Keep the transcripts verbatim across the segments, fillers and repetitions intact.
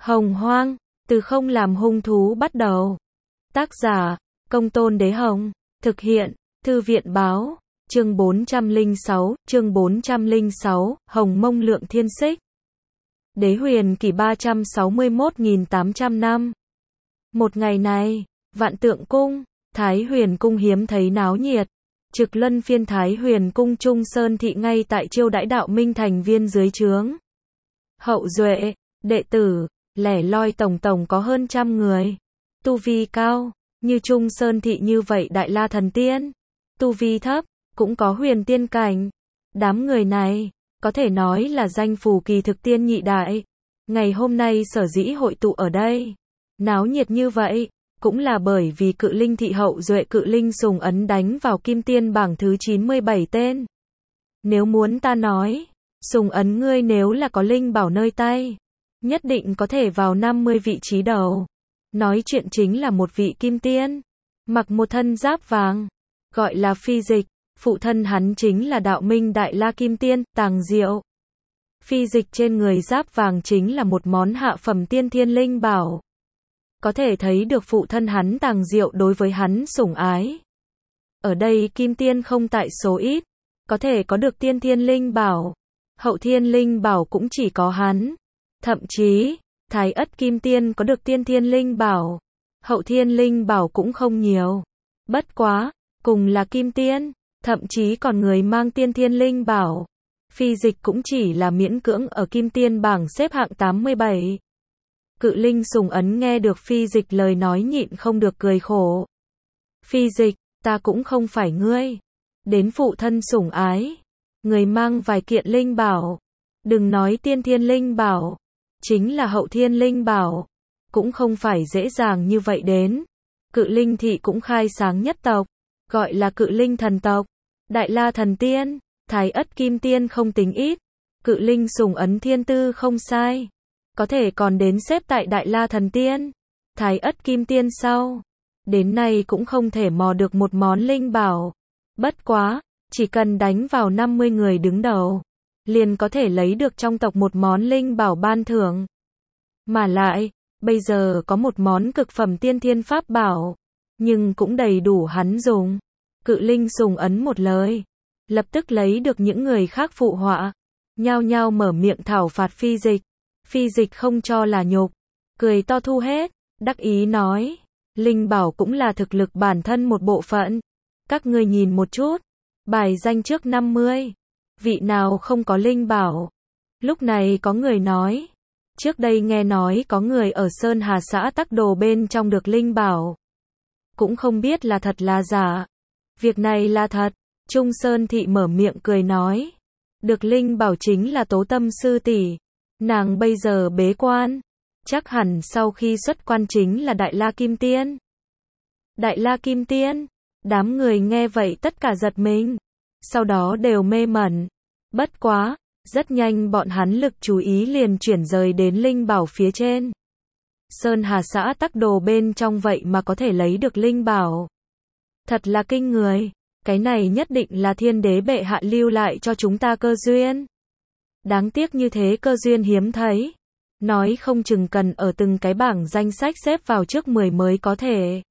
Hồng Hoang, từ không làm hung thú bắt đầu. Tác giả, Công Tôn Đế Hồng. Thực hiện, Thư viện Báo. Chương bốn trăm lẻ sáu, chương bốn trăm lẻ sáu, Hồng Mông Lượng Thiên Xích. Đế huyền kỷ ba trăm sáu mươi mốt nghìn tám trăm năm. Một ngày này, Vạn Tượng Cung, Thái Huyền Cung hiếm thấy náo nhiệt. Trực luân phiên Thái Huyền Cung Trung Sơn Thị ngay tại chiêu đãi đạo minh thành viên dưới trướng. Hậu duệ, đệ tử, lẻ loi tổng tổng có hơn trăm người. Tu vi cao, như Trung Sơn Thị như vậy đại la thần tiên. Tu vi thấp, cũng có huyền tiên cảnh. Đám người này, có thể nói là danh phù kỳ thực tiên nhị đại. Ngày hôm nay sở dĩ hội tụ ở đây, náo nhiệt như vậy, cũng là bởi vì cự linh thị hậu duệ cự linh sùng ấn đánh vào kim tiên bảng thứ chín mươi bảy tên. Nếu muốn ta nói, sùng ấn ngươi nếu là có linh bảo nơi tay, nhất định có thể vào năm mươi vị trí đầu. Nói chuyện chính là một vị kim tiên, mặc một thân giáp vàng, gọi là Phi Dịch, phụ thân hắn chính là đạo minh đại la kim tiên, Tàng Diệu. Phi Dịch trên người giáp vàng chính là một món hạ phẩm tiên thiên linh bảo. Có thể thấy được phụ thân hắn Tàng Diệu đối với hắn sủng ái. Ở đây kim tiên không tại số ít, có thể có được tiên thiên linh bảo. Hậu thiên linh bảo cũng chỉ có hắn. Thậm chí, Thái Ất kim tiên có được tiên thiên linh bảo. Hậu thiên linh bảo cũng không nhiều. Bất quá, cùng là kim tiên, thậm chí còn người mang tiên thiên linh bảo. Phi Dịch cũng chỉ là miễn cưỡng ở kim tiên bảng xếp hạng tám mươi bảy. Cự linh sùng ấn nghe được Phi Dịch lời nói nhịn không được cười khổ. Phi Dịch, ta cũng không phải ngươi. Đến phụ thân sủng ái. Người mang vài kiện linh bảo. Đừng nói tiên thiên linh bảo. Chính là hậu thiên linh bảo. Cũng không phải dễ dàng như vậy đến. Cự linh thị cũng khai sáng nhất tộc. Gọi là cự linh thần tộc. Đại la thần tiên. Thái Ất kim tiên không tính ít. Cự linh sùng ấn thiên tư không sai. Có thể còn đến xếp tại Đại La Thần Tiên, Thái Ất Kim Tiên sau. Đến nay cũng không thể mò được một món linh bảo. Bất quá, chỉ cần đánh vào năm mươi người đứng đầu, liền có thể lấy được trong tộc một món linh bảo ban thưởng. Mà lại, bây giờ có một món cực phẩm tiên thiên pháp bảo, nhưng cũng đầy đủ hắn dùng. Cự linh sùng ấn một lời, lập tức lấy được những người khác phụ họa, nhao nhao mở miệng thảo phạt Phi Dịch. Phi Dịch không cho là nhục, cười to thu hết, đắc ý nói, linh bảo cũng là thực lực bản thân một bộ phận. Các ngươi nhìn một chút, bài danh trước năm mươi, vị nào không có linh bảo? Lúc này có người nói, trước đây nghe nói có người ở Sơn Hà xã Tắc Đồ bên trong được linh bảo. Cũng không biết là thật là giả. Việc này là thật. Trung Sơn Thị mở miệng cười nói, được linh bảo chính là Tố Tâm sư tỷ. Nàng bây giờ bế quan, chắc hẳn sau khi xuất quan chính là Đại La Kim Tiên. Đại La Kim Tiên, đám người nghe vậy tất cả giật mình, sau đó đều mê mẩn. Bất quá, rất nhanh bọn hắn lực chú ý liền chuyển rời đến linh bảo phía trên. Sơn Hà xã Tắc Đồ bên trong vậy mà có thể lấy được linh bảo. Thật là kinh người, cái này nhất định là thiên đế bệ hạ lưu lại cho chúng ta cơ duyên. Đáng tiếc như thế cơ duyên hiếm thấy. Nói không chừng cần ở từng cái bảng danh sách xếp vào trước mười mới có thể.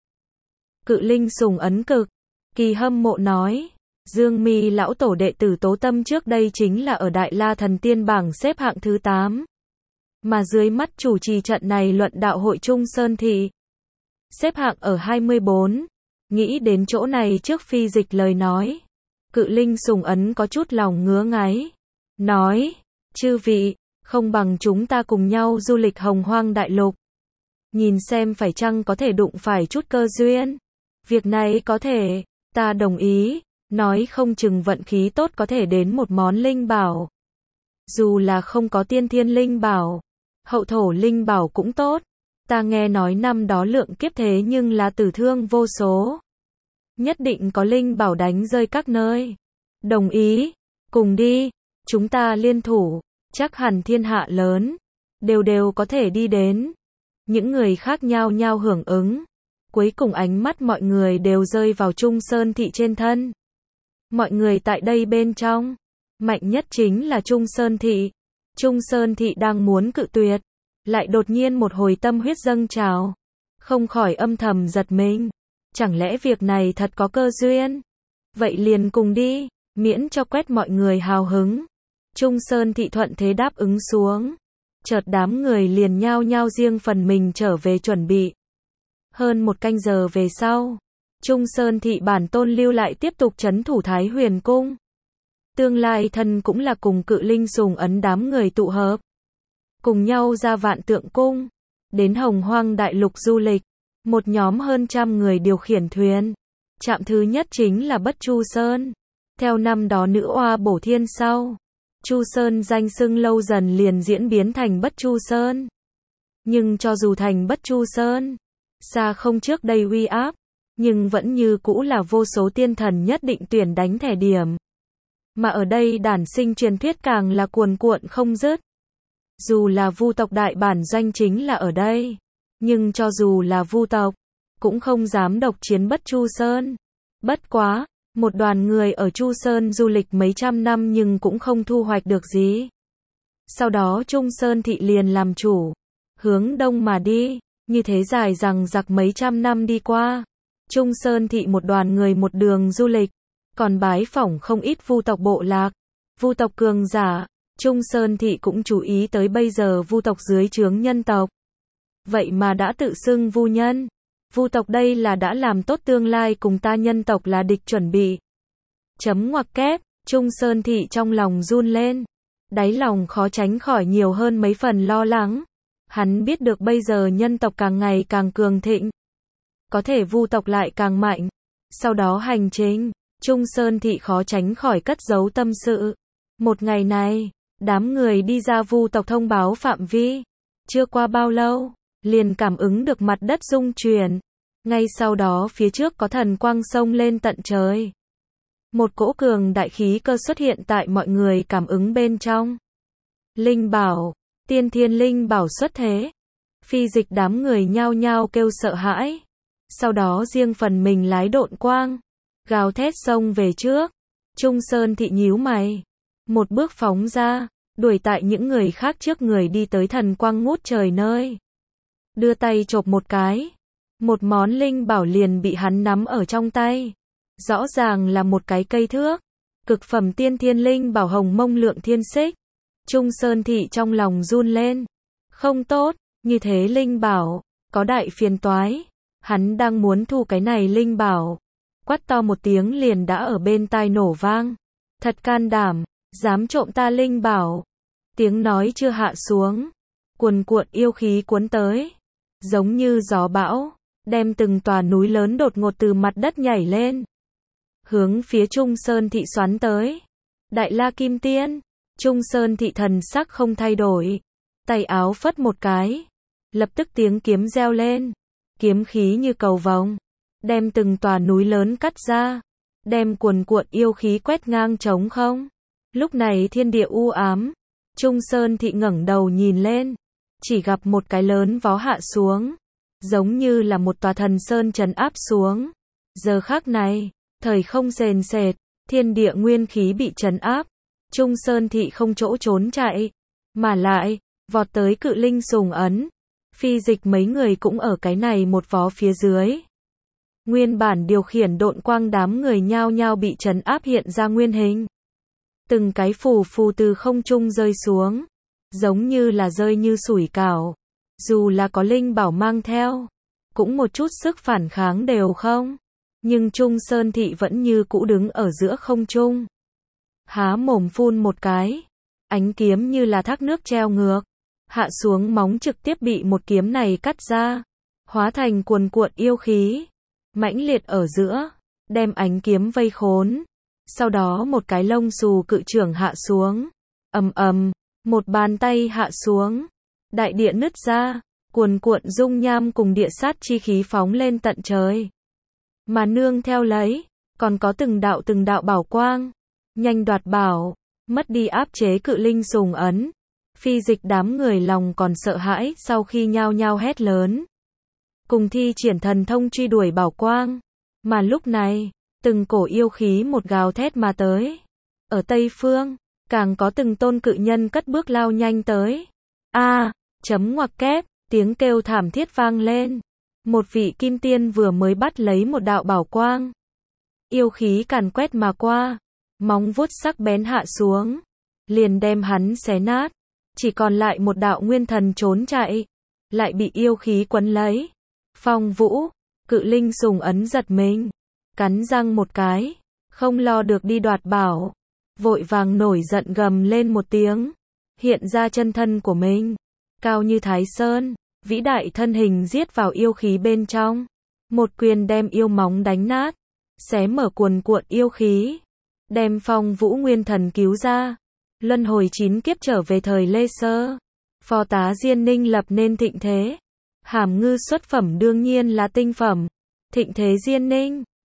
Cự linh sùng ấn cực kỳ hâm mộ nói, Dương Mi lão tổ đệ tử Tố Tâm trước đây chính là ở Đại La Thần Tiên bảng xếp hạng thứ tám. Mà dưới mắt chủ trì trận này luận đạo hội Trung Sơn Thị, xếp hạng ở hai mươi bốn. Nghĩ đến chỗ này trước Phi Dịch lời nói, cự linh sùng ấn có chút lòng ngứa ngáy. Nói, chư vị, không bằng chúng ta cùng nhau du lịch Hồng Hoang đại lục. Nhìn xem phải chăng có thể đụng phải chút cơ duyên. Việc này có thể, ta đồng ý, nói không chừng vận khí tốt có thể đến một món linh bảo. Dù là không có tiên thiên linh bảo, hậu thổ linh bảo cũng tốt. Ta nghe nói năm đó lượng kiếp thế nhưng là tử thương vô số. Nhất định có linh bảo đánh rơi các nơi. Đồng ý, cùng đi. Chúng ta liên thủ, chắc hẳn thiên hạ lớn, đều đều có thể đi đến. Những người khác nhao nhao hưởng ứng. Cuối cùng ánh mắt mọi người đều rơi vào Trung Sơn Thị trên thân. Mọi người tại đây bên trong, mạnh nhất chính là Trung Sơn Thị. Trung Sơn Thị đang muốn cự tuyệt, lại đột nhiên một hồi tâm huyết dâng trào, không khỏi âm thầm giật mình. Chẳng lẽ việc này thật có cơ duyên? Vậy liền cùng đi, miễn cho quét mọi người hào hứng. Trung Sơn Thị thuận thế đáp ứng xuống. Chợt đám người liền nhao nhao riêng phần mình trở về chuẩn bị. Hơn một canh giờ về sau, Trung Sơn Thị bản tôn lưu lại tiếp tục trấn thủ Thái Huyền Cung. Tương lai thân cũng là cùng Cự Linh Sùng Ấn đám người tụ hợp, cùng nhau ra Vạn Tượng Cung, đến Hồng Hoang Đại Lục du lịch. Một nhóm hơn trăm người điều khiển thuyền. Trạm thứ nhất chính là Bất Chu Sơn. Theo năm đó nữ oa bổ thiên sau, Chu Sơn danh xưng lâu dần liền diễn biến thành Bất Chu Sơn. Nhưng cho dù thành Bất Chu Sơn, xa không trước đây uy áp, nhưng vẫn như cũ là vô số tiên thần nhất định tuyển đánh thẻ điểm. Mà ở đây đản sinh truyền thuyết càng là cuồn cuộn không dứt. Dù là Vu tộc đại bản doanh chính là ở đây, nhưng cho dù là Vu tộc, cũng không dám độc chiến Bất Chu Sơn. Bất quá, một đoàn người ở Chu Sơn du lịch mấy trăm năm nhưng cũng không thu hoạch được gì. Sau đó Trung Sơn Thị liền làm chủ, hướng đông mà đi, như thế dài rằng giặc mấy trăm năm đi qua. Trung Sơn Thị một đoàn người một đường du lịch, còn bái phỏng không ít Vu tộc bộ lạc, Vu tộc cường giả. Trung Sơn Thị cũng chú ý tới bây giờ Vu tộc dưới trướng nhân tộc. Vậy mà đã tự xưng Vu nhân. Vu tộc đây là đã làm tốt tương lai cùng ta nhân tộc là địch chuẩn bị. Chấm ngoặc kép, Trung Sơn Thị trong lòng run lên. Đáy lòng khó tránh khỏi nhiều hơn mấy phần lo lắng. Hắn biết được bây giờ nhân tộc càng ngày càng cường thịnh. Có thể Vu tộc lại càng mạnh. Sau đó hành trình, Trung Sơn Thị khó tránh khỏi cất giấu tâm sự. Một ngày này, đám người đi ra Vu tộc thông báo phạm vi. Chưa qua bao lâu, liền cảm ứng được mặt đất rung chuyển. Ngay sau đó phía trước có thần quang sông lên tận trời. Một cỗ cường đại khí cơ xuất hiện tại mọi người cảm ứng bên trong. Linh bảo, tiên thiên linh bảo xuất thế. Phi dịch đám người nhao nhao kêu sợ hãi. Sau đó riêng phần mình lái độn quang, gào thét xông về trước. Trung Sơn Thị nhíu mày, một bước phóng ra, đuổi tại những người khác trước người đi tới thần quang ngút trời nơi. Đưa tay chộp một cái, một món linh bảo liền bị hắn nắm ở trong tay. Rõ ràng là một cái cây thước, cực phẩm tiên thiên linh bảo hồng mông lượng thiên xích. Trung Sơn Thị trong lòng run lên. Không tốt, như thế linh bảo, có đại phiền toái. Hắn đang muốn thu cái này linh bảo. Quát to một tiếng liền đã ở bên tai nổ vang. Thật can đảm, dám trộm ta linh bảo. Tiếng nói chưa hạ xuống, cuồn cuộn yêu khí cuốn tới, giống như gió bão, đem từng tòa núi lớn đột ngột từ mặt đất nhảy lên, hướng phía Trung Sơn Thị xoắn tới. Đại La Kim Tiên, Trung Sơn Thị thần sắc không thay đổi, tay áo phất một cái, lập tức tiếng kiếm reo lên, kiếm khí như cầu vồng, đem từng tòa núi lớn cắt ra, đem cuồn cuộn yêu khí quét ngang trống không. Lúc này thiên địa u ám, Trung Sơn Thị ngẩng đầu nhìn lên, chỉ gặp một cái lớn vó hạ xuống, giống như là một tòa thần sơn trấn áp xuống. Giờ khắc này, thời không sền sệt, thiên địa nguyên khí bị trấn áp, Trung Sơn Thị không chỗ trốn chạy, mà lại vọt tới Cự Linh Sùng Ấn. Phi dịch mấy người cũng ở cái này một vó phía dưới. Nguyên bản điều khiển độn quang đám người nhao nhao bị trấn áp hiện ra nguyên hình. Từng cái phù phù từ không trung rơi xuống, giống như là rơi như sủi cảo. Dù là có linh bảo mang theo, cũng một chút sức phản kháng đều không. Nhưng Trung Sơn Thị vẫn như cũ đứng ở giữa không trung. Há mồm phun một cái, ánh kiếm như là thác nước treo ngược, hạ xuống móng trực tiếp bị một kiếm này cắt ra, hóa thành cuồn cuộn yêu khí, mãnh liệt ở giữa, đem ánh kiếm vây khốn. Sau đó một cái lông xù cự trưởng hạ xuống, ầm ầm, một bàn tay hạ xuống, đại địa nứt ra, cuồn cuộn dung nham cùng địa sát chi khí phóng lên tận trời. Mà nương theo lấy, còn có từng đạo từng đạo bảo quang, nhanh đoạt bảo, mất đi áp chế Cự Linh Sùng Ấn. Phi dịch đám người lòng còn sợ hãi sau khi nhao nhao hét lớn, cùng thi triển thần thông truy đuổi bảo quang. Mà lúc này, từng cổ yêu khí một gào thét mà tới. Ở Tây Phương, càng có từng tôn cự nhân cất bước lao nhanh tới. A, chấm ngoặc kép, tiếng kêu thảm thiết vang lên. Một vị kim tiên vừa mới bắt lấy một đạo bảo quang. Yêu khí càn quét mà qua, móng vuốt sắc bén hạ xuống, liền đem hắn xé nát. Chỉ còn lại một đạo nguyên thần trốn chạy, lại bị yêu khí quấn lấy. Phong Vũ, Cự Linh sùng ấn giật mình, cắn răng một cái, không lo được đi đoạt bảo, vội vàng nổi giận gầm lên một tiếng, hiện ra chân thân của mình, cao như Thái Sơn, vĩ đại thân hình giết vào yêu khí bên trong, một quyền đem yêu móng đánh nát, xé mở cuồn cuộn yêu khí, đem Phong Vũ nguyên thần cứu ra, luân hồi chín kiếp trở về thời Lê Sơ. Phó tá Diên Ninh lập nên thịnh thế. Hàm Ngư xuất phẩm đương nhiên là tinh phẩm. Thịnh thế Diên Ninh